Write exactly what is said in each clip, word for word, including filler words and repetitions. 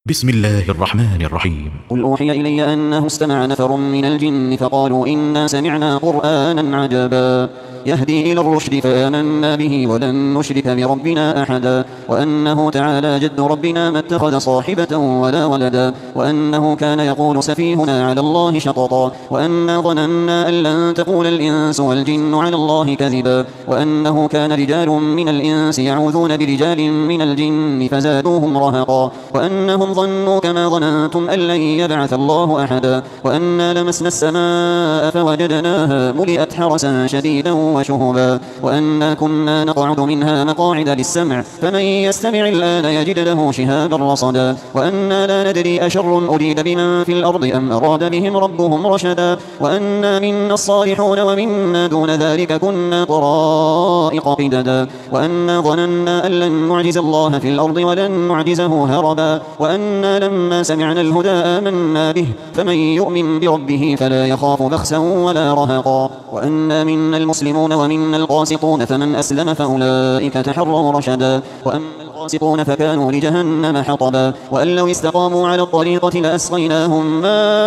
بسم الله الرحمن الرحيم. قل أوحي إلي أنه استمع نفر من الجن فقالوا إنا سمعنا قرآنا عجبا يهدي إلى الرشد فآمنا به ولن نشرك بربنا أحدا وأنه تعالى جد ربنا ما اتخذ صاحبة ولا ولدا وأنه كان يقول سفيهنا على الله شططا وأنا ظننا أن لن تقول الإنس والجن على الله كذبا وأنه كان رجال من الإنس يعوذون برجال من الجن فزادوهم رهقا وأنهم ظنوا كما ظننتم أن لن يبعث الله أحدا وأنا لمسنا السماء فوجدناها ملئت حرسا شديدا وشهبا وأنا كنا نقعد منها مقاعد للسمع فمن يستمع الآن يجد له شهابا رصدا وأنا لا ندري أشر أريد بمن في الأرض أم أراد بهم ربهم رشدا وأنا منا الصالحون ومنا دون ذلك كنا طرائق قددا وأنا ظننا أن لن نعجز الله في الأرض ولن نعجزه هربا وأنا لما سمعنا الهدى آمنا به فمن يؤمن بربه فلا يخاف بخسا ولا رهقا وأنا منا المسلمون ومنا القاسطون فمن أسلم فأولئك تحروا رشدا وأما القاسطون فكانوا لجهنم حطبا وأن لو استقاموا على الطريقة لأسقيناهم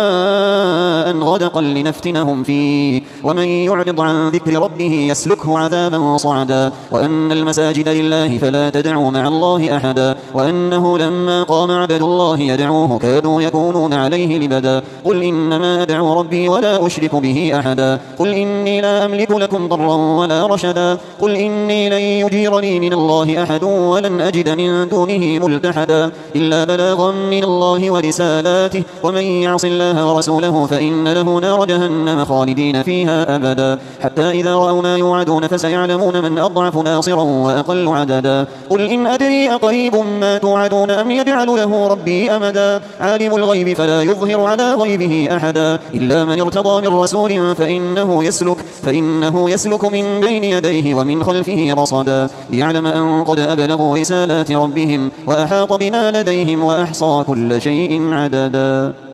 ماء غدقا لنفتنهم فيه ومن يعرض عن ذكر ربه يسلكه عذابا صعدا وأن المساجد لله فلا تدعوا مع الله أحدا وأنه لما قام عبد الله يدعوه كادوا يكونون عليه لبدا قل إنما أدعو ربي ولا أشرك به أحدا قل إني لا أملك لكم ضرا ولا رشدا قل إني لن يجيرني من الله أحد ولن أجد من دونه ملتحدا إلا بلاغا من الله ورسالاته ومن يعص الله ورسوله فإن له نار جهنم خالدين فيها أبدا حتى إذا رأوا ما يوعدون فسيعلمون من أضعف ناصرا وأقل عددا قل إن أدري أقريب ما توعدون أم يجعل له ربي أمدا عالم الغيب فلا يظهر على غيبه أحدا إلا من ارتضى من رسول فإنه يسلك فإنه يسلك من بين يديه ومن خلفه رصدا ليعلم أن قد أبلغوا رسالات ربهم وأحاط بما لديهم وأحصى كل شيء عددا.